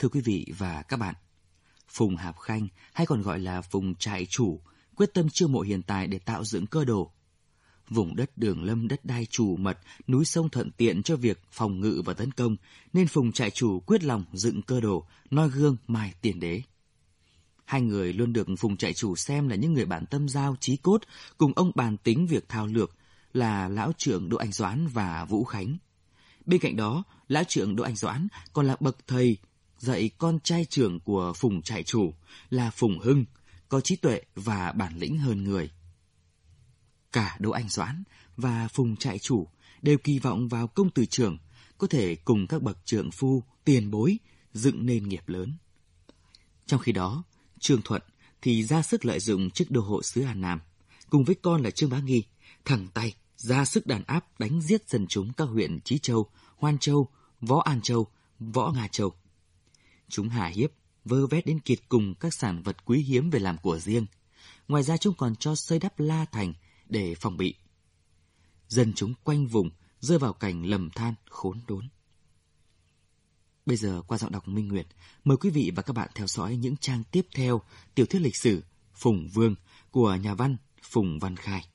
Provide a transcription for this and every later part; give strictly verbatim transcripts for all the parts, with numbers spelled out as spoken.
Thưa quý vị và các bạn, Phùng Hạp Khanh hay còn gọi là Phùng trại chủ quyết tâm chiêu mộ hiền tài để tạo dựng cơ đồ. Vùng đất Đường Lâm đất đai trù mật, núi sông thuận tiện cho việc phòng ngự và tấn công, nên Phùng trại chủ quyết lòng dựng cơ đồ, noi gương mài tiền đế. Hai người luôn được Phùng trại chủ xem là những người bạn tâm giao chí cốt, cùng ông bàn tính việc thao lược là lão trưởng Đỗ Anh Doãn và Vũ Khánh. Bên cạnh đó, lão trưởng Đỗ Anh Doãn còn là bậc thầy dạy con trai trưởng của Phùng trại chủ là Phùng Hưng, có trí tuệ và bản lĩnh hơn người. Cả Đỗ Anh Doãn và Phùng trại chủ đều kỳ vọng vào công tử trưởng có thể cùng các bậc trượng phu, tiền bối dựng nên nghiệp lớn. Trong khi đó, Trương Thuận thì ra sức lợi dụng chức đô hộ xứ Hà Nam, cùng với con là Trương Bá Nghi, thẳng tay ra sức đàn áp đánh giết dân chúng các huyện Chí Châu, Hoan Châu, Võ An Châu, Võ Nga Châu. Chúng hà hiếp, vơ vét đến kiệt cùng các sản vật quý hiếm về làm của riêng. Ngoài ra chúng còn cho xây đắp la thành để phòng bị. Dân chúng quanh vùng rơi vào cảnh lầm than khốn đốn. Bây giờ qua giọng đọc Minh Nguyệt, mời quý vị và các bạn theo dõi những trang tiếp theo tiểu thuyết lịch sử Phùng Vương của nhà văn Phùng Văn Khai.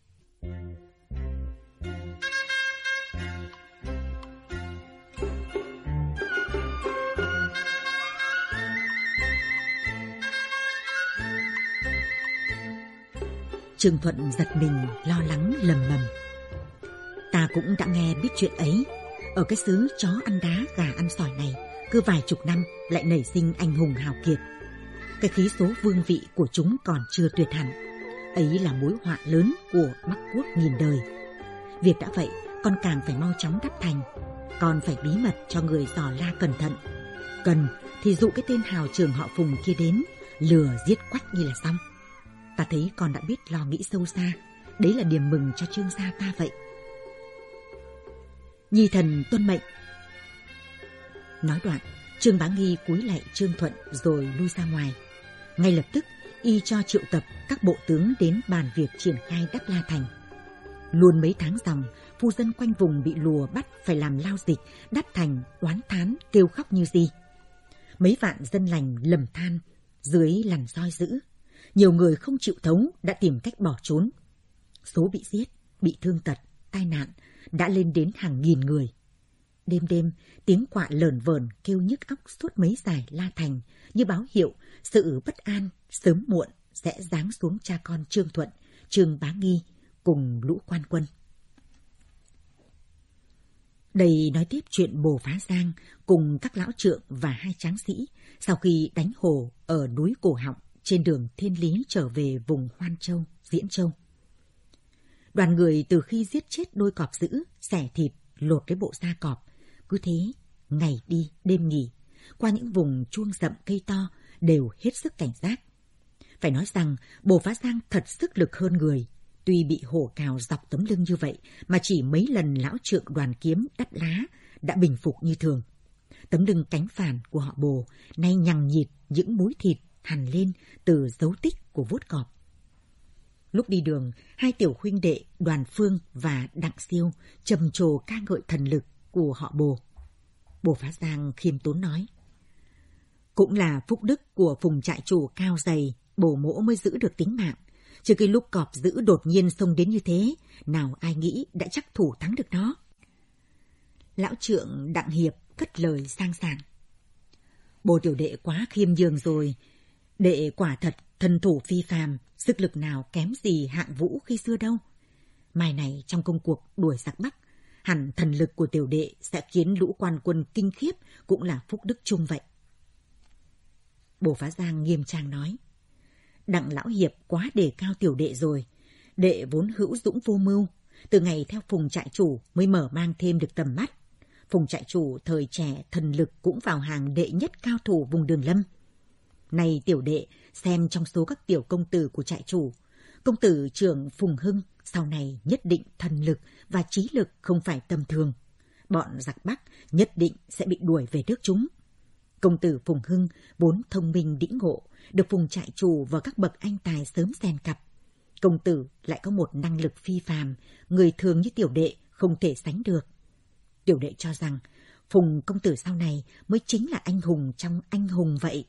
Trương Thuận giật mình, lo lắng lầm bầm. Ta cũng đã nghe biết chuyện ấy. Ở cái xứ chó ăn đá gà ăn sỏi này, cứ vài chục năm lại nảy sinh anh hùng hào kiệt. Cái khí số vương vị của chúng còn chưa tuyệt hẳn. Ấy là mối họa lớn của Bắc Quốc nghìn đời. Việc đã vậy, con càng phải mau chóng đắp thành. Con phải bí mật cho người dò la cẩn thận. Cần thì dụ cái tên hào trưởng họ Phùng kia đến, lừa giết quách như là xong. Ta thấy con đã biết lo nghĩ sâu xa. Đấy là điểm mừng cho Trương gia ta vậy. Nhi thần tuân mệnh. Nói đoạn, Trương Bá Nghi cúi lạy Trương Thuận rồi lui ra ngoài. Ngay lập tức, y cho triệu tập các bộ tướng đến bàn việc triển khai đắp la thành. Luôn mấy tháng dòng, phu dân quanh vùng bị lùa bắt phải làm lao dịch, đắp thành, oán thán, kêu khóc như gì. Mấy vạn dân lành lầm than dưới lằn roi dữ. Nhiều người không chịu thấu đã tìm cách bỏ trốn. Số bị giết, bị thương tật, tai nạn đã lên đến hàng nghìn người. Đêm đêm, tiếng quạ lởn vởn kêu nhức óc suốt mấy dải la thành như báo hiệu sự bất an sớm muộn sẽ giáng xuống cha con Trương Thuận, Trương Bá Nghi cùng lũ quan quân. Đây nói tiếp chuyện Bồ Phá Giang cùng các lão trượng và hai tráng sĩ sau khi đánh hồ ở núi Cổ Họng trên đường Thiên Lý trở về vùng Hoan Châu, Diễn Châu. Đoàn người từ khi giết chết đôi cọp dữ, xẻ thịt, lột cái bộ da cọp, cứ thế, ngày đi, đêm nghỉ, qua những vùng chuông rậm cây to đều hết sức cảnh giác. Phải nói rằng Bồ Phá Giang thật sức lực hơn người, tuy bị hổ cào dọc tấm lưng như vậy mà chỉ mấy lần lão trượng Đoàn Kiếm đắp lá đã bình phục như thường. Tấm lưng cánh phản của họ Bồ nay nhằng nhịt những múi thịt hằn lên từ dấu tích của vuốt cọp. Lúc đi đường, hai tiểu huynh đệ Đoàn Phương và Đặng Siêu trầm trồ ca ngợi thần lực của họ Bồ. Bồ Phá Giang khiêm tốn nói: cũng là phúc đức của Phùng trại chủ cao dày, Bồ mỗ mới giữ được tính mạng. Chứ cái lúc cọp dữ đột nhiên xông đến như thế, nào ai nghĩ đã chắc thủ thắng được nó. Lão trượng Đặng Hiệp cất lời sang sảng: Bồ tiểu đệ quá khiêm nhường rồi. Đệ quả thật thần thủ phi phàm, sức lực nào kém gì Hạng Vũ khi xưa đâu. Mai này trong công cuộc đuổi giặc Bắc, hẳn thần lực của tiểu đệ sẽ khiến lũ quan quân kinh khiếp, cũng là phúc đức chung vậy. Bồ Phá Giang nghiêm trang nói: Đặng lão hiệp quá đề cao tiểu đệ rồi. Đệ vốn hữu dũng vô mưu, từ ngày theo Phùng trại chủ mới mở mang thêm được tầm mắt. Phùng trại chủ thời trẻ thần lực cũng vào hàng đệ nhất cao thủ vùng Đường Lâm. Này tiểu đệ xem trong số các tiểu công tử của trại chủ, công tử trưởng Phùng Hưng sau này nhất định thần lực và trí lực không phải tầm thường. Bọn giặc Bắc nhất định sẽ bị đuổi về nước chúng. Công tử Phùng Hưng vốn thông minh đĩnh ngộ, được Phùng trại chủ và các bậc anh tài sớm xen cặp. Công tử lại có một năng lực phi phàm, người thường như tiểu đệ không thể sánh được. Tiểu đệ cho rằng Phùng công tử sau này mới chính là anh hùng trong anh hùng vậy.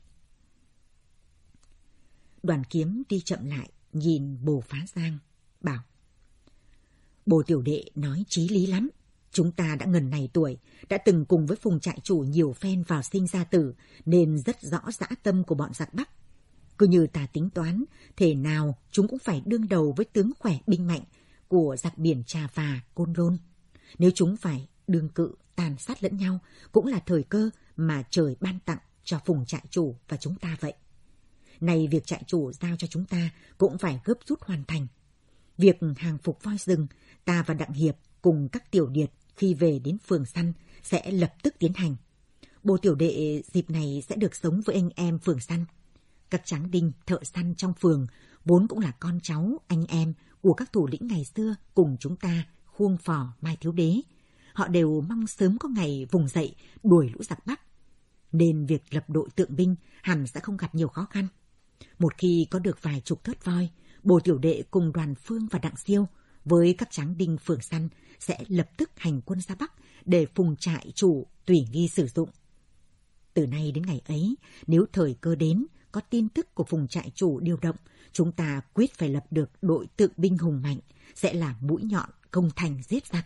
Đoàn Kiếm đi chậm lại, nhìn Bồ Phá Giang, bảo: Bồ tiểu đệ nói chí lý lắm. Chúng ta đã ngần này tuổi, đã từng cùng với Phùng trại chủ nhiều phen vào sinh ra tử, nên rất rõ dã tâm của bọn giặc Bắc. Cứ như ta tính toán, thể nào chúng cũng phải đương đầu với tướng khỏe binh mạnh của giặc biển Trà Phà, Côn Lôn. Nếu chúng phải đương cự, tàn sát lẫn nhau, cũng là thời cơ mà trời ban tặng cho Phùng trại chủ và chúng ta vậy. Này việc trại chủ giao cho chúng ta cũng phải gấp rút hoàn thành. Việc hàng phục voi rừng, ta và Đặng Hiệp cùng các tiểu điệt khi về đến phường săn sẽ lập tức tiến hành. Bồ tiểu đệ dịp này sẽ được sống với anh em phường săn. Các tráng đinh, thợ săn trong phường vốn cũng là con cháu, anh em của các thủ lĩnh ngày xưa cùng chúng ta khuông phò Mai Thiếu Đế. Họ đều mong sớm có ngày vùng dậy đuổi lũ giặc Bắc. Nên việc lập đội tượng binh hẳn sẽ không gặp nhiều khó khăn. Một khi có được vài chục thớt voi, Bồ tiểu đệ cùng Đoàn Phương và Đặng Siêu với các tráng đinh phường săn sẽ lập tức hành quân ra Bắc để Phùng trại chủ tùy nghi sử dụng. Từ nay đến ngày ấy, nếu thời cơ đến, có tin tức của Phùng trại chủ điều động, chúng ta quyết phải lập được đội tượng binh hùng mạnh, sẽ là mũi nhọn công thành giết giặc.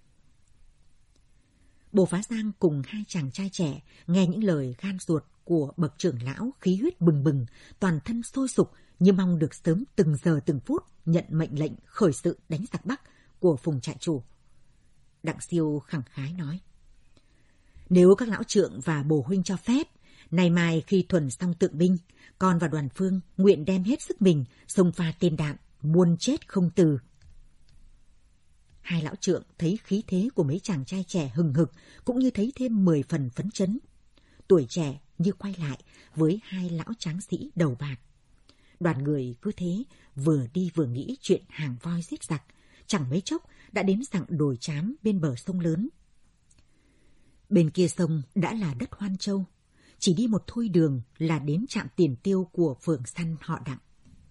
Bồ Phá Giang cùng hai chàng trai trẻ nghe những lời gan ruột của bậc trưởng lão, khí huyết bừng bừng, toàn thân sôi sục như mong được sớm từng giờ từng phút nhận mệnh lệnh khởi sự đánh giặc Bắc của Phùng trại chủ. Đặng Siêu khẳng khái nói: Nếu các lão trượng và Bồ huynh cho phép, nay mai khi thuần xong tượng binh, con và Đoàn Phương nguyện đem hết sức mình xông pha tên đạn, muôn chết không từ. Hai lão trượng thấy khí thế của mấy chàng trai trẻ hừng hực, cũng như thấy thêm mười phần phấn chấn. Tuổi trẻ như quay lại với hai lão tráng sĩ đầu bạc. Đoàn người cứ thế vừa đi vừa nghĩ chuyện hàng voi giết giặc, chẳng mấy chốc đã đến dặng đồi trám bên bờ sông lớn. Bên kia sông đã là đất Hoan Châu, chỉ đi một thôi đường là đến trạm tiền tiêu của phường săn họ Đặng.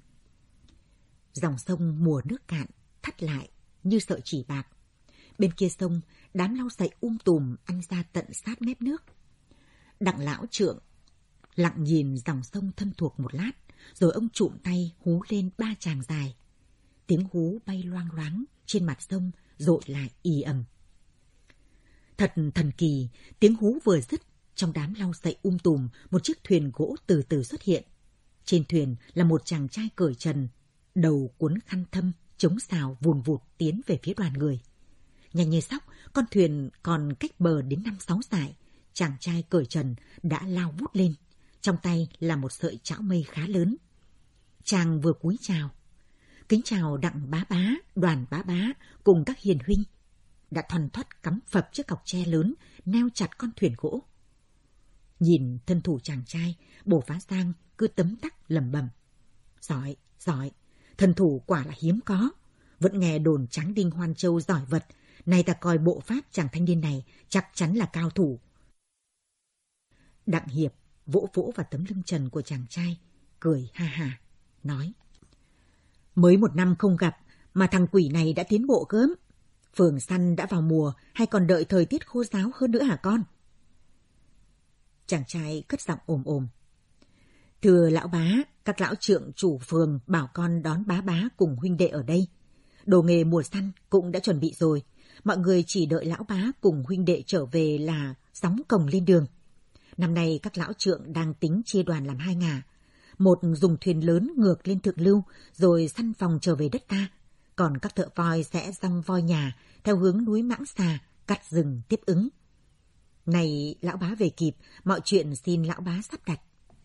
Dòng sông mùa nước cạn thắt lại như sợi chỉ bạc. Bên kia sông, đám lau sậy um tùm ăn ra tận sát mép nước. Đặng lão trượng lặng nhìn dòng sông thân thuộc một lát, rồi ông trụm tay hú lên ba tràng dài. Tiếng hú bay loang loáng trên mặt sông, dội lại ì ầm. Thật thần kỳ, tiếng hú vừa dứt, trong đám lau sậy um tùm, một chiếc thuyền gỗ từ từ xuất hiện. Trên thuyền là một chàng trai cởi trần, đầu cuốn khăn thâm, chống xào vùn vụt tiến về phía đoàn người. Nhanh như sóc, con thuyền còn cách bờ đến năm sáu sải, chàng trai cởi trần đã lao vút lên, trong tay là một sợi chảo mây khá lớn. Chàng vừa cúi chào: Kính chào Đặng bá bá, Đoàn bá bá cùng các hiền huynh. Đã thoăn thoắt cắm phập chiếc cọc tre lớn neo chặt con thuyền gỗ. Nhìn thân thủ chàng trai, Bồ Phá Giang cứ tấm tắc lẩm bẩm: Giỏi, giỏi, thân thủ quả là hiếm có. Vẫn nghe đồn tráng đinh Hoan Châu giỏi vật, nay ta coi bộ pháp chàng thanh niên này chắc chắn là cao thủ. Đặng Hiệp vỗ vỗ vào tấm lưng trần của chàng trai, cười ha ha, nói: Mới một năm không gặp mà thằng quỷ này đã tiến bộ gớm. Phường săn đã vào mùa hay còn đợi thời tiết khô ráo hơn nữa hả con? Chàng trai cất giọng ồm ồm: Thưa lão bá, các lão trượng chủ phường bảo con đón bá bá cùng huynh đệ ở đây. Đồ nghề mùa săn cũng đã chuẩn bị rồi, mọi người chỉ đợi lão bá cùng huynh đệ trở về là gióng cồng lên đường. Năm nay các lão trượng đang tính chia đoàn làm hai ngả. Một dùng thuyền lớn ngược lên thượng lưu rồi săn phòng trở về đất ta, còn các thợ voi sẽ giăng voi nhà theo hướng núi Mãng Xà, cắt rừng tiếp ứng. Này lão bá về kịp, mọi chuyện xin lão bá sắp đặt.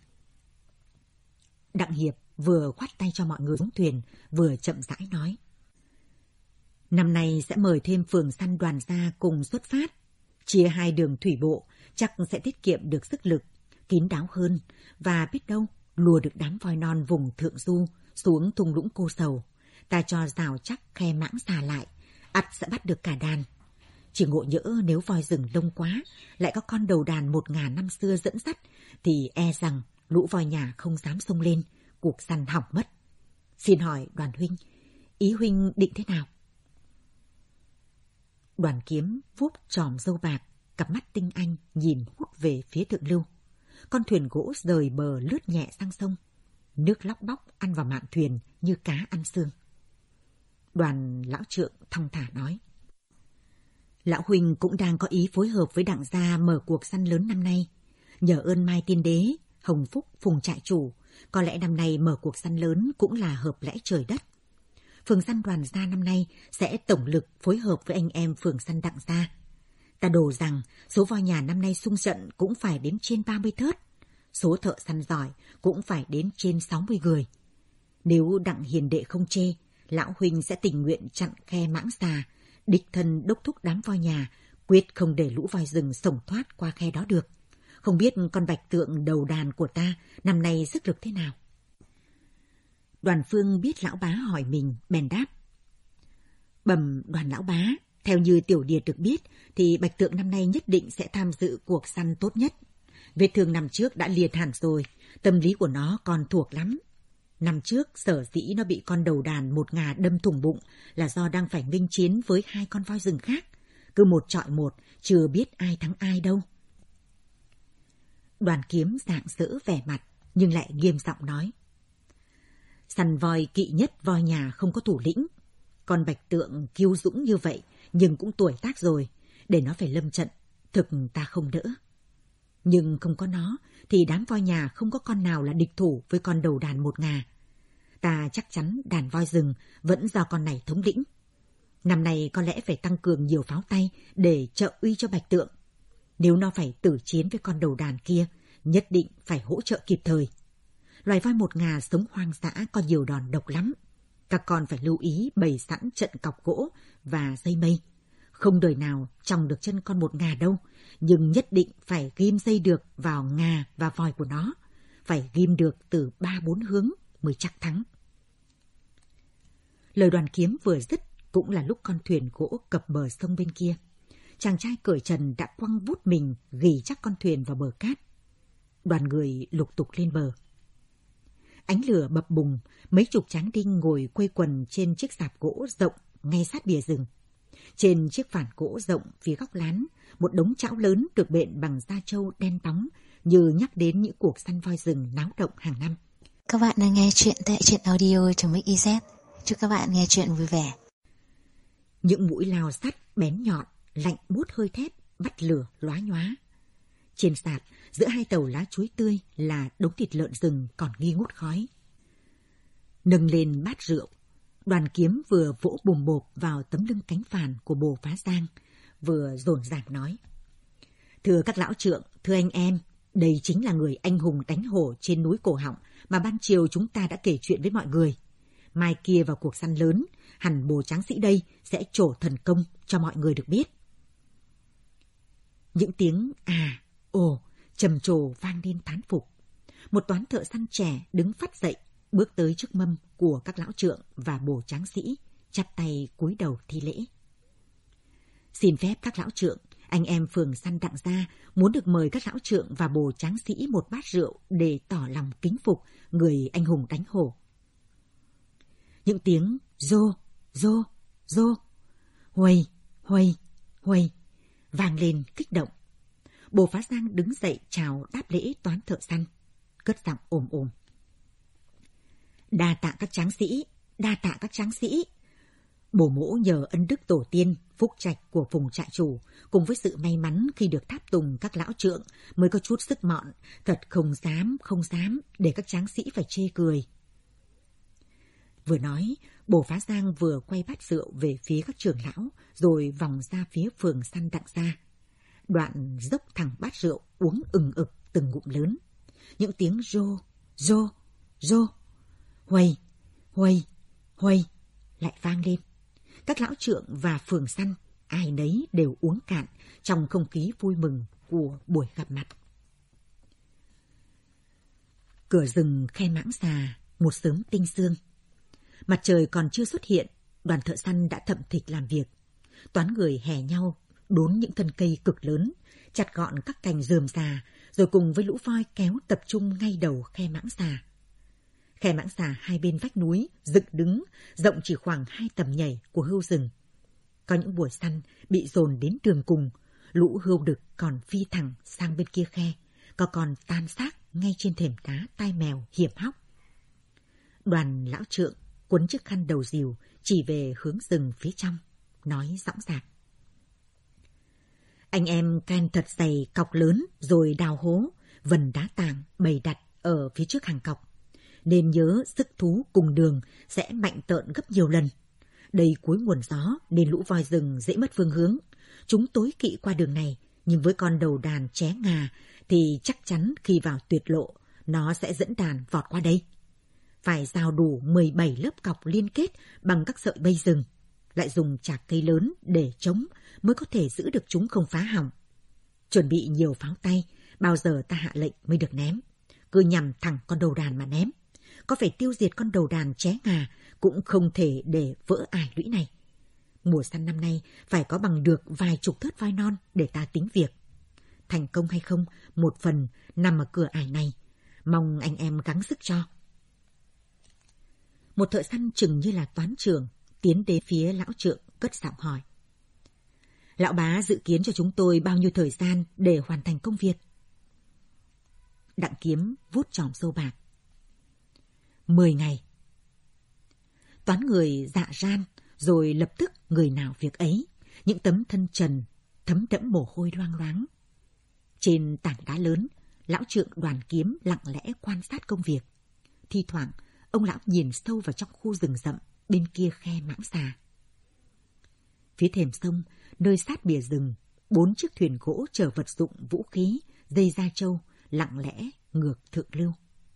Đặng Hiệp vừa khoát tay cho mọi người xuống thuyền, vừa chậm rãi nói: Năm nay sẽ mời thêm phường săn đoàn gia cùng xuất phát. Chia hai đường thủy bộ, chắc sẽ tiết kiệm được sức lực, kín đáo hơn, và biết đâu lùa được đám voi non vùng thượng du xuống thung lũng Cô Sầu. Ta cho rào chắc khe Mãng Xà lại, ắt sẽ bắt được cả đàn. Chỉ ngộ nhỡ nếu voi rừng đông quá, lại có con đầu đàn một ngàn năm xưa dẫn dắt, thì e rằng lũ voi nhà không dám xông lên, cuộc săn hỏng mất. Xin hỏi Đoàn huynh, ý huynh định thế nào? Đoàn Kiếm vuốt chòm râu bạc, cặp mắt tinh anh nhìn hút về phía thượng lưu. Con thuyền gỗ rời bờ lướt nhẹ sang sông. Nước lóc bóc ăn vào mạn thuyền như cá ăn xương. Đoàn lão trượng thong thả nói: Lão huynh cũng đang có ý phối hợp với Đặng gia mở cuộc săn lớn năm nay. Nhờ ơn Mai Tiên Đế, Hồng Phúc, Phùng trại chủ, có lẽ năm nay mở cuộc săn lớn cũng là hợp lẽ trời đất. Phường săn Đoàn gia năm nay sẽ tổng lực phối hợp với anh em phường săn Đặng gia. Ta đổ rằng số voi nhà năm nay xung trận cũng phải đến trên ba mươi thớt. Số thợ săn giỏi cũng phải đến trên sáu mươi người. Nếu Đặng hiền đệ không chê, lão huynh sẽ tình nguyện chặn khe Mãng Xà, đích thân đốc thúc đám voi nhà, quyết không để lũ voi rừng sổng thoát qua khe đó được. Không biết con bạch tượng đầu đàn của ta năm nay sức lực thế nào? Đoàn Phương biết lão bá hỏi mình, bèn đáp: Bẩm Đoàn lão bá, theo như tiểu điệt được biết thì bạch tượng năm nay nhất định sẽ tham dự cuộc săn tốt nhất. Vết thương năm trước đã liệt hẳn rồi, tâm lý của nó còn thuộc lắm. Năm trước sở dĩ nó bị con đầu đàn một ngà đâm thủng bụng là do đang phải nghênh chiến với hai con voi rừng khác. Cứ một chọi một, chưa biết ai thắng ai đâu. Đoàn Kiếm rạng rỡ vẻ mặt, nhưng lại nghiêm giọng nói: Săn voi kỵ nhất voi nhà không có thủ lĩnh. Con bạch tượng kiêu dũng như vậy, nhưng cũng tuổi tác rồi, để nó phải lâm trận, thực ta không đỡ. Nhưng không có nó, thì đám voi nhà không có con nào là địch thủ với con đầu đàn một ngà. Ta chắc chắn đàn voi rừng vẫn do con này thống lĩnh. Năm nay có lẽ phải tăng cường nhiều pháo tay để trợ uy cho bạch tượng. Nếu nó phải tử chiến với con đầu đàn kia, nhất định phải hỗ trợ kịp thời. Loài voi một ngà sống hoang dã có nhiều đòn độc lắm. Các con phải lưu ý bày sẵn trận cọc gỗ và dây mây. Không đời nào tròng được chân con một ngà đâu, nhưng nhất định phải ghim dây được vào ngà và vòi của nó. Phải ghim được từ ba bốn hướng mới chắc thắng. Lời Đoàn Kiếm vừa dứt cũng là lúc con thuyền gỗ cập bờ sông bên kia. Chàng trai cởi trần đã quăng vút mình ghì chắc con thuyền vào bờ cát. Đoàn người lục tục lên bờ. Ánh lửa bập bùng, mấy chục tráng đinh ngồi quây quần trên chiếc sạp gỗ rộng ngay sát bìa rừng. Trên chiếc phản gỗ rộng phía góc lán, một đống chảo lớn được bện bằng da trâu đen bóng, như nhắc đến những cuộc săn voi rừng náo động hàng năm. Các bạn đang nghe chuyện tại truyện audio chấm ích z. Chúc các bạn nghe chuyện vui vẻ. Những mũi lao sắt bén nhọn, lạnh buốt hơi thét, bắt lửa lóa nhóa. Trên sạp, giữa hai tàu lá chuối tươi là đống thịt lợn rừng còn nghi ngút khói. Nâng lên bát rượu, Đoàn Kiếm vừa vỗ bùm bộp vào tấm lưng cánh phàn của Bồ Phá Giang, vừa dồn dàng nói: Thưa các lão trượng, thưa anh em, đây chính là người anh hùng đánh hổ trên núi Cổ Họng mà ban chiều chúng ta đã kể chuyện với mọi người. Mai kia vào cuộc săn lớn, hẳn Bồ Tráng Sĩ đây sẽ trổ thần công cho mọi người được biết. Những tiếng à, ồ, trầm trồ vang lên thán phục. Một toán thợ săn trẻ đứng phắt dậy, bước tới trước mâm của các lão trượng và Bồ Tráng Sĩ, chắp tay cúi đầu thi lễ. Xin phép các lão trượng, anh em phường săn Đặng gia muốn được mời các lão trượng và Bồ Tráng Sĩ một bát rượu để tỏ lòng kính phục người anh hùng đánh hổ. Những tiếng rô, rô, rô, huây, huây, huây vang lên kích động. Bồ Phá Giang đứng dậy chào đáp lễ toán thợ săn, cất giọng ồm ồm: Đa tạ các tráng sĩ, đa tạ các tráng sĩ. Bồ mỗ nhờ ân đức tổ tiên, phúc trạch của Phùng trại chủ, cùng với sự may mắn khi được tháp tùng các lão trượng mới có chút sức mọn, thật không dám, không dám để các tráng sĩ phải chê cười. Vừa nói, Bồ Phá Giang vừa quay bát rượu về phía các trưởng lão, rồi vòng ra phía phường săn Đặng gia. Đoạn dốc thẳng bát rượu uống ừng ực từng ngụm lớn. Những tiếng rô, rô, rô, huây, huây, huây lại vang lên. Các lão trượng và phường săn ai nấy đều uống cạn trong không khí vui mừng của buổi gặp mặt. Cửa rừng khe Mãng Xà một sớm tinh sương. Mặt trời còn chưa xuất hiện, đoàn thợ săn đã thậm thịch làm việc. Toán người hè nhau đốn những thân cây cực lớn, chặt gọn các cành rườm rà, rồi cùng với lũ voi kéo tập trung ngay đầu khe Mãng Xà. Khe Mãng Xà hai bên vách núi dựng đứng, rộng chỉ khoảng hai tầm nhảy của hươu rừng. Có những buổi săn bị dồn đến đường cùng, lũ hươu đực còn phi thẳng sang bên kia khe, có còn tan xác ngay trên thềm đá tai mèo hiểm hóc. Đoàn lão trượng quấn chiếc khăn đầu rìu chỉ về hướng rừng phía trong, nói dõng dạc: Anh em can thật dày cọc lớn rồi đào hố, vần đá tàng bày đặt ở phía trước hàng cọc. Nên nhớ sức thú cùng đường sẽ mạnh tợn gấp nhiều lần. Đây cuối nguồn gió nên lũ voi rừng dễ mất phương hướng. Chúng tối kỵ qua đường này, nhưng với con đầu đàn ché ngà thì chắc chắn khi vào tuyệt lộ, nó sẽ dẫn đàn vọt qua đây. Phải rào đủ mười bảy lớp cọc liên kết bằng các sợi bây rừng, lại dùng chạc cây lớn để chống mới có thể giữ được chúng không phá hỏng. Chuẩn bị nhiều pháo tay, bao giờ ta hạ lệnh mới được ném. Cứ nhằm thẳng con đầu đàn mà ném. Có phải tiêu diệt con đầu đàn ché ngà cũng không thể để vỡ ải lũy này. Mùa săn năm nay phải có bằng được vài chục thớt voi non để ta tính việc. Thành công hay không, một phần nằm ở cửa ải này. Mong anh em gắng sức cho. Một thợ săn chừng như là toán trưởng tiến đến phía lão trượng cất giọng hỏi: Lão bá dự kiến cho chúng tôi bao nhiêu thời gian để hoàn thành công việc? Đặng Kiếm vuốt chòm râu bạc: Mười ngày. Toán người dạ ran, rồi lập tức người nào việc ấy, những tấm thân trần thấm đẫm mồ hôi loang loáng. Trên tảng đá lớn, lão trượng Đoàn Kiếm lặng lẽ quan sát công việc. Thi thoảng, ông lão nhìn sâu vào trong khu rừng rậm bên kia khe Mãng Xà. Phía thềm sông, nơi sát bìa rừng, bốn chiếc thuyền gỗ chở vật dụng, vũ khí, dây da trâu lặng lẽ ngược thượng lưu.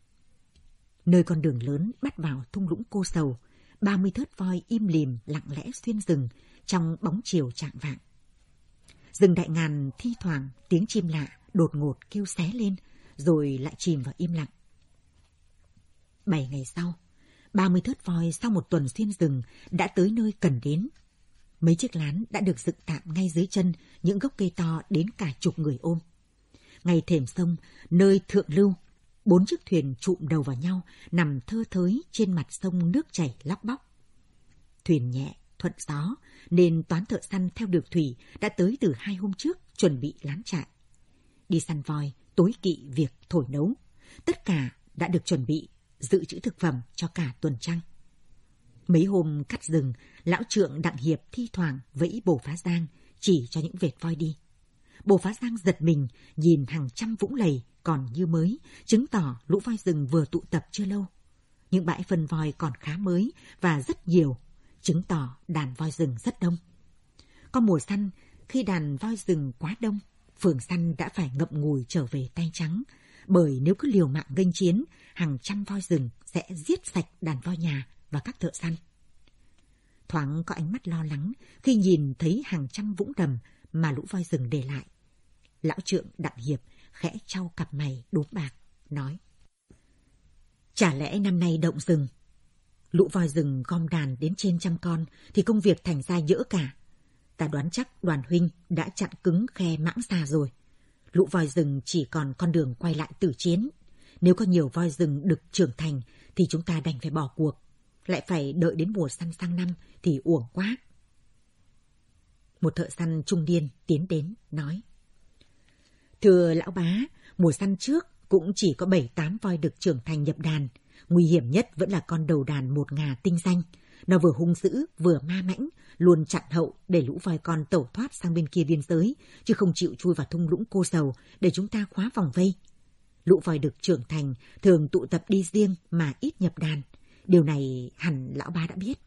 Nơi con đường lớn bắt vào thung lũng Cô Sầu, ba mươi thớt voi im lìm lặng lẽ xuyên rừng trong bóng chiều chạng vạng. Rừng Đại Ngàn thi thoảng tiếng chim lạ đột ngột kêu xé lên, rồi lại chìm vào im lặng. Bảy ngày sau, ba mươi thớt voi sau một tuần xuyên rừng đã tới nơi cần đến. Mấy chiếc lán đã được dựng tạm ngay dưới chân những gốc cây to đến cả chục người ôm. Ngay thềm sông, nơi thượng lưu, bốn chiếc thuyền chụm đầu vào nhau nằm thơ thới trên mặt sông nước chảy lóc bóc. Thuyền nhẹ, thuận gió, nên toán thợ săn theo được thủy đã tới từ hai hôm trước chuẩn bị lán trại. Đi săn voi, tối kỵ việc thổi nấu. Tất cả đã được chuẩn bị, dự trữ thực phẩm cho cả tuần trăng. Mấy hôm cắt rừng, lão trượng Đặng Hiệp thi thoảng vẫy bổ phá giang, chỉ cho những vệt voi đi. Bổ phá giang giật mình, nhìn hàng trăm vũng lầy còn như mới, chứng tỏ lũ voi rừng vừa tụ tập chưa lâu. Những bãi phân voi còn khá mới và rất nhiều, chứng tỏ đàn voi rừng rất đông. Có mùa săn, khi đàn voi rừng quá đông, phường săn đã phải ngậm ngùi trở về tay trắng, bởi nếu cứ liều mạng nghênh chiến, hàng trăm voi rừng sẽ giết sạch đàn voi nhà và các thợ săn. Thoáng có ánh mắt lo lắng khi nhìn thấy hàng trăm vũng đầm mà lũ voi rừng để lại. Lão trượng Đặng Hiệp khẽ chau cặp mày đốm bạc, nói: Chả lẽ năm nay động rừng? Lũ voi rừng gom đàn đến trên trăm con thì công việc thành ra dỡ cả. Ta đoán chắc Đoàn huynh đã chặn cứng khe Mãng Xà rồi. Lũ voi rừng chỉ còn con đường quay lại tử chiến. Nếu có nhiều voi rừng đực trưởng thành thì chúng ta đành phải bỏ cuộc. Lại phải đợi đến mùa săn sang năm thì uổng quá. Một thợ săn trung niên tiến đến, nói: Thưa lão bá, mùa săn trước cũng chỉ có bảy tám voi đực trưởng thành nhập đàn. Nguy hiểm nhất vẫn là con đầu đàn một ngà tinh danh. Nó vừa hung dữ, vừa ma mãnh, luôn chặn hậu để lũ voi con tẩu thoát sang bên kia biên giới, chứ không chịu chui vào thung lũng Cô Sầu để chúng ta khóa vòng vây. Lũ voi đực trưởng thành thường tụ tập đi riêng mà ít nhập đàn. Điều này hẳn lão bá đã biết.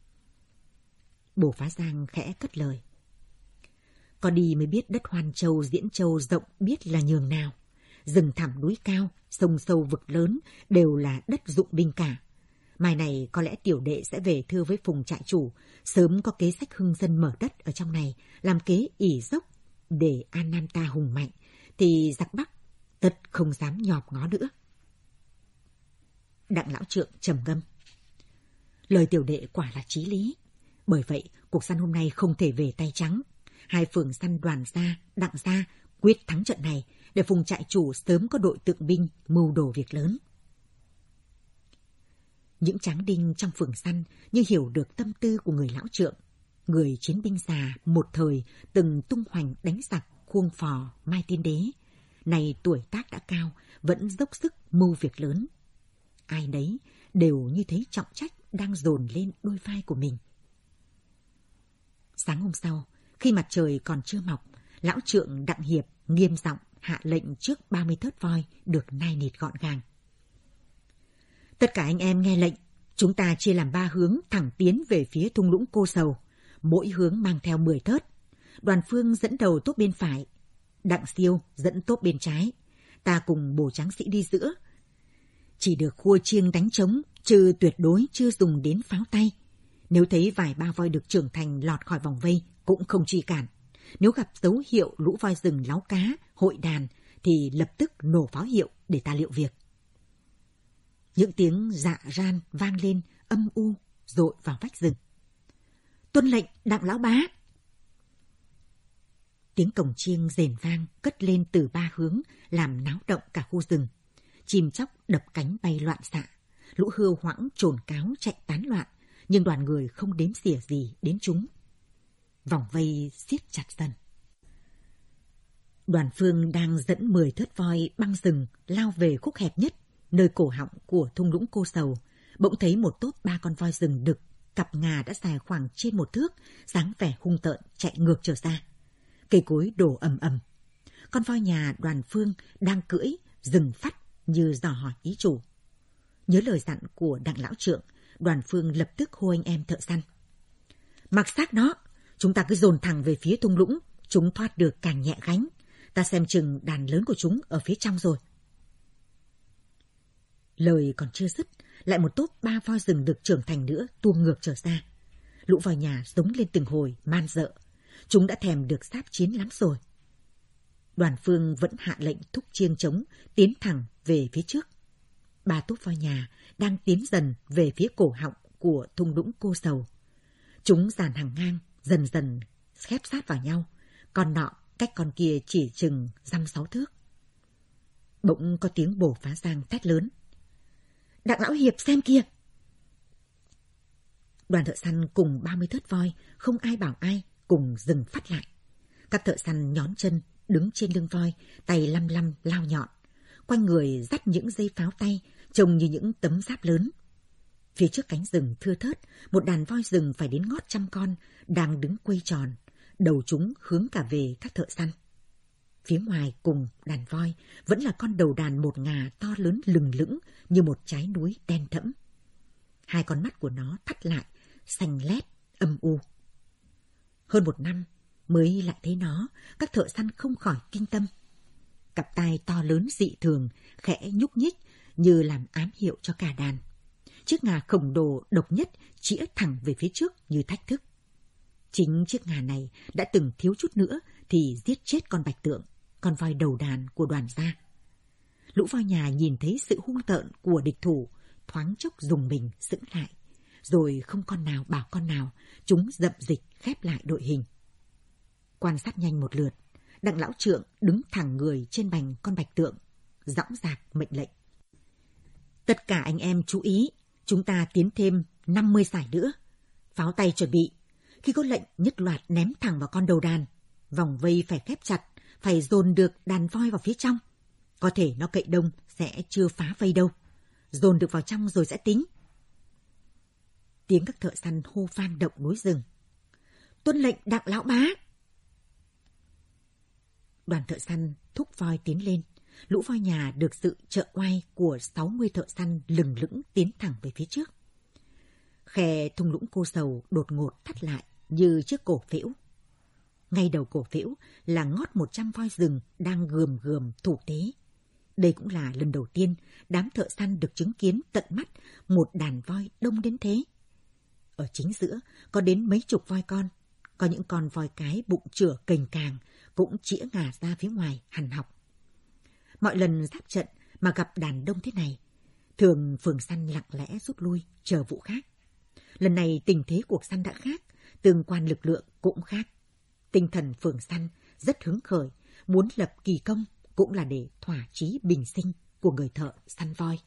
Bổ Phá Giang khẽ cất lời: Có đi mới biết đất Hoan Châu, Diễn Châu rộng biết là nhường nào. Rừng thẳm núi cao, sông sâu vực lớn đều là đất dụng binh cả. Mai này có lẽ tiểu đệ sẽ về thưa với Phùng trại chủ, sớm có kế sách hưng dân mở đất ở trong này, làm kế ỷ dốc để An Nam ta hùng mạnh, thì giặc Bắc tất không dám nhòm ngó nữa. Đặng lão trượng trầm ngâm: Lời tiểu đệ quả là chí lý. Bởi vậy, cuộc săn hôm nay không thể về tay trắng. Hai phường săn Đoàn gia, Đặng gia quyết thắng trận này để Phùng trại chủ sớm có đội tượng binh mưu đồ việc lớn. Những tráng đinh trong phường săn như hiểu được tâm tư của người lão trượng, người chiến binh già một thời từng tung hoành đánh giặc khuông phò Mai Tiên Đế, này tuổi tác đã cao, vẫn dốc sức mưu việc lớn. Ai nấy đều như thấy trọng trách đang dồn lên đôi vai của mình. Sáng hôm sau, khi mặt trời còn chưa mọc, lão trượng Đặng Hiệp nghiêm giọng hạ lệnh trước ba mươi thớt voi được nai nịt gọn gàng. Tất cả anh em nghe lệnh, chúng ta chia làm ba hướng thẳng tiến về phía thung lũng Cô Sầu, mỗi hướng mang theo mười thớt. Đoàn Phương dẫn đầu tốp bên phải, Đặng Siêu dẫn tốp bên trái, ta cùng Bồ Tráng Sĩ đi giữa. Chỉ được khua chiêng đánh trống, chứ tuyệt đối chưa dùng đến pháo tay. Nếu thấy vài ba voi được trưởng thành lọt khỏi vòng vây, cũng không truy cản. Nếu gặp dấu hiệu lũ voi rừng láu cá, hội đàn, thì lập tức nổ pháo hiệu để ta liệu việc. Những tiếng dạ ran vang lên âm u dội vào vách rừng. Tuân lệnh Đặng lão bá. Tiếng cồng chiêng rền vang cất lên từ ba hướng, làm náo động cả khu rừng. Chim chóc đập cánh bay loạn xạ, lũ hươu hoãng trồn cáo chạy tán loạn, nhưng đoàn người không đếm xỉa gì đến chúng. Vòng vây siết chặt dần. Đoàn Phương đang dẫn mười thớt voi băng rừng lao về khúc hẹp nhất, nơi cổ họng của thung lũng Cô Sầu. Bỗng thấy một tốp ba con voi rừng đực, cặp ngà đã dài khoảng trên một thước, dáng vẻ hung tợn chạy ngược trở ra. Cây cối đổ ầm ầm. Con voi nhà Đoàn Phương đang cưỡi dừng phắt như dò hỏi ý chủ. Nhớ lời dặn của Đặng lão trượng, Đoàn Phương lập tức hô anh em thợ săn. Mặc xác nó, chúng ta cứ dồn thẳng về phía thung lũng, chúng thoát được càng nhẹ gánh. Ta xem chừng đàn lớn của chúng ở phía trong rồi. Lời còn chưa dứt, lại một tốp ba voi rừng được trưởng thành nữa tuông ngược trở ra. Lũ voi nhà giống lên từng hồi, man rợ. Chúng đã thèm được sáp chiến lắm rồi. Đoàn Phương vẫn hạ lệnh thúc chiêng trống, tiến thẳng về phía trước. Ba tốp voi nhà đang tiến dần về phía cổ họng của thung lũng Cô Sầu. Chúng dàn hàng ngang, dần dần khép sát vào nhau. Con nọ cách con kia chỉ chừng dăm sáu thước. Bỗng có tiếng Bồ Phá Giang thét lớn. Đặng lão hiệp xem kia! Đoàn thợ săn cùng ba mươi thớt voi, không ai bảo ai, cùng dừng phát lại. Các thợ săn nhón chân, đứng trên lưng voi, tay lăm lăm lao nhọn. Quanh người dắt những dây pháo tay, trông như những tấm giáp lớn. Phía trước cánh rừng thưa thớt, một đàn voi rừng phải đến ngót trăm con, đang đứng quây tròn, đầu chúng hướng cả về các thợ săn. Phía ngoài cùng đàn voi vẫn là con đầu đàn một ngà to lớn lừng lững như một trái núi đen thẫm. Hai con mắt của nó thắt lại, xanh lét, âm u. Hơn một năm mới lại thấy nó, các thợ săn không khỏi kinh tâm. Cặp tai to lớn dị thường, khẽ nhúc nhích như làm ám hiệu cho cả đàn. Chiếc ngà khổng lồ độc nhất chĩa thẳng về phía trước như thách thức. Chính chiếc ngà này đã từng thiếu chút nữa thì giết chết con bạch tượng, con voi đầu đàn của Đoàn gia. Lũ voi nhà nhìn thấy sự hung tợn của địch thủ, thoáng chốc dùng mình sững lại, rồi không con nào bảo con nào, chúng dậm dịch khép lại đội hình. Quan sát nhanh một lượt, Đặng lão trượng đứng thẳng người trên bành con bạch tượng, dõng dạc mệnh lệnh. Tất cả anh em chú ý, chúng ta tiến thêm năm mươi sải nữa. Pháo tay chuẩn bị. Khi có lệnh nhất loạt ném thẳng vào con đầu đàn. Vòng vây phải khép chặt, phải dồn được đàn voi vào phía trong. Có thể nó cậy đông sẽ chưa phá vây đâu. Dồn được vào trong rồi sẽ tính. Tiếng các thợ săn hô vang động núi rừng. Tuân lệnh Đặng lão bá. Đoàn thợ săn thúc voi tiến lên. Lũ voi nhà được sự trợ oai của sáu mươi thợ săn lừng lững tiến thẳng về phía trước. Khe thung lũng Cô Sầu đột ngột thắt lại như chiếc cổ phễu. Ngay đầu cổ phễu là ngót một trăm voi rừng đang gườm gườm thủ tế. Đây cũng là lần đầu tiên đám thợ săn được chứng kiến tận mắt một đàn voi đông đến thế. Ở chính giữa có đến mấy chục voi con, có những con voi cái bụng chửa cềnh càng cũng chĩa ngà ra phía ngoài hằn học. Mọi lần giáp trận mà gặp đàn đông thế này, thường phường săn lặng lẽ rút lui chờ vụ khác. Lần này tình thế cuộc săn đã khác, tương quan lực lượng cũng khác. Tinh thần phường săn rất hứng khởi, muốn lập kỳ công cũng là để thỏa chí bình sinh của người thợ săn voi.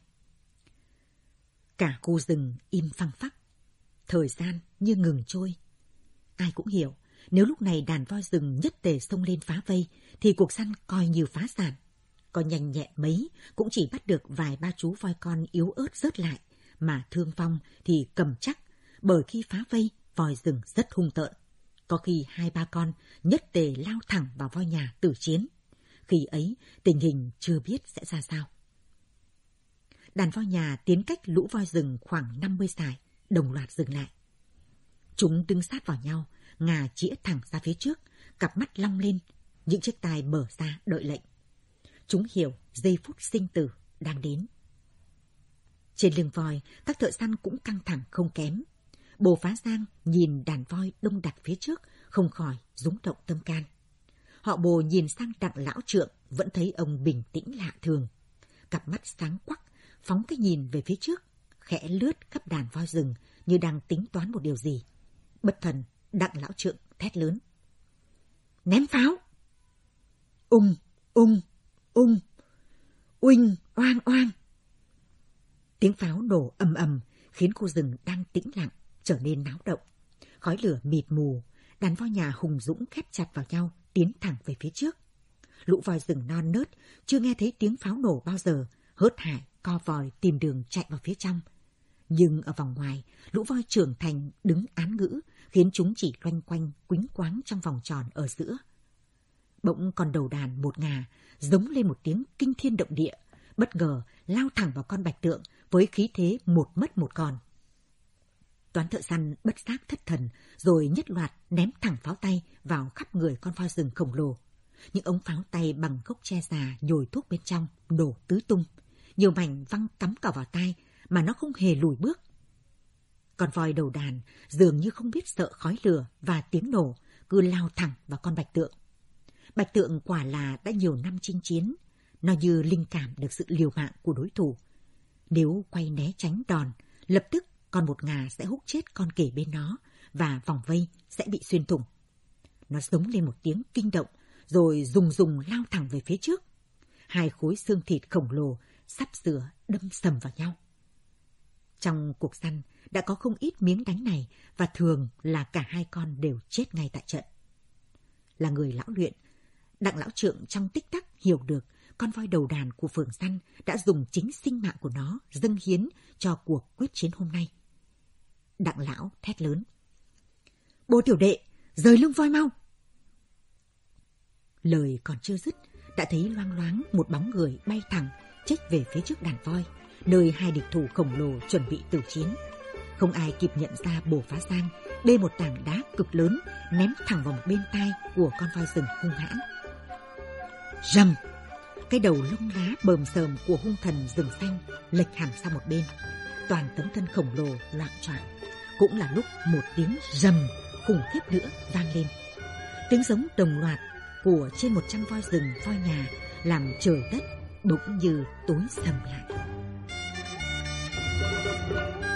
Cả khu rừng im phăng phắc, thời gian như ngừng trôi. Ai cũng hiểu, Nếu lúc này đàn voi rừng nhất tề xông lên phá vây, thì cuộc săn coi như phá sản. Có nhanh nhẹn mấy, cũng chỉ bắt được vài ba chú voi con yếu ớt rớt lại, mà thương vong thì cầm chắc, bởi khi phá vây, voi rừng rất hung tợn. Có khi hai ba con nhất tề lao thẳng vào voi nhà tử chiến. Khi ấy, tình hình chưa biết sẽ ra sao. Đàn voi nhà tiến cách lũ voi rừng khoảng năm mươi sải, đồng loạt dừng lại. Chúng đứng sát vào nhau, ngà chĩa thẳng ra phía trước, cặp mắt long lên, những chiếc tai mở ra đợi lệnh. Chúng hiểu giây phút sinh tử đang đến. Trên lưng voi, các thợ săn cũng căng thẳng không kém. Bồ Phá Giang nhìn đàn voi đông đặc phía trước, không khỏi rúng động tâm can. Họ Bồ nhìn sang Đặng lão trượng, vẫn thấy ông bình tĩnh lạ thường. Cặp mắt sáng quắc, phóng cái nhìn về phía trước, khẽ lướt khắp đàn voi rừng như đang tính toán một điều gì. Bất thần, Đặng lão trượng thét lớn: "Ném pháo!" Ung, ung, ung, uinh, oang, oang. Tiếng pháo nổ ầm ầm khiến khu rừng đang tĩnh lặng trở nên náo động. Khói lửa mịt mù, đàn voi nhà hùng dũng khép chặt vào nhau, tiến thẳng về phía trước. Lũ voi rừng non nớt chưa nghe thấy tiếng pháo nổ bao giờ, hớt hải co vòi tìm đường chạy vào phía trong. Nhưng ở vòng ngoài, lũ voi trưởng thành đứng án ngữ, khiến chúng chỉ loanh quanh quýnh quáng trong vòng tròn ở giữa. Bỗng con đầu đàn một ngà giống lên một tiếng kinh thiên động địa, bất ngờ lao thẳng vào con bạch tượng với khí thế một mất một còn. Toán thợ săn bất giác thất thần, rồi nhất loạt ném thẳng pháo tay vào khắp người con voi rừng khổng lồ. Những ống pháo tay bằng gốc tre già nhồi thuốc bên trong nổ tứ tung, nhiều mảnh văng cắm cả vào tai mà nó không hề lùi bước. Con voi đầu đàn dường như không biết sợ khói lửa và tiếng nổ, cứ lao thẳng vào con bạch tượng. Bạch tượng quả là đã nhiều năm chinh chiến, nó như linh cảm được sự liều mạng của đối thủ. Nếu quay né tránh đòn, lập tức con một ngà sẽ húc chết con kề bên nó và vòng vây sẽ bị xuyên thủng. Nó giống lên một tiếng kinh động, rồi rùng rùng lao thẳng về phía trước. Hai khối xương thịt khổng lồ sắp sửa đâm sầm vào nhau. Trong cuộc săn đã có không ít miếng đánh này, và thường là cả hai con đều chết ngay tại trận. Là người lão luyện, Đặng lão trượng trong tích tắc hiểu được con voi đầu đàn của phường săn đã dùng chính sinh mạng của nó dâng hiến cho cuộc quyết chiến hôm nay. Đặng lão thét lớn: "Bồ tiểu đệ, rời lưng voi mau!" Lời còn chưa dứt, đã thấy loang loáng một bóng người bay thẳng chếch về phía trước đàn voi, nơi hai địch thủ khổng lồ chuẩn bị tử chiến. Không ai kịp nhận ra Bồ Phá Giang bê một tảng đá cực lớn ném thẳng vào một bên tai của con voi rừng hung hãn. Rầm! Cái đầu lông lá bờm sờm của hung thần rừng xanh lệch hẳn sang một bên, toàn tấm thân khổng lồ loạng choạng. Cũng là lúc một tiếng rầm khủng khiếp nữa vang lên. Tiếng giống đồng loạt của trên một trăm voi rừng voi nhà làm trời đất bỗng như tối sầm lại.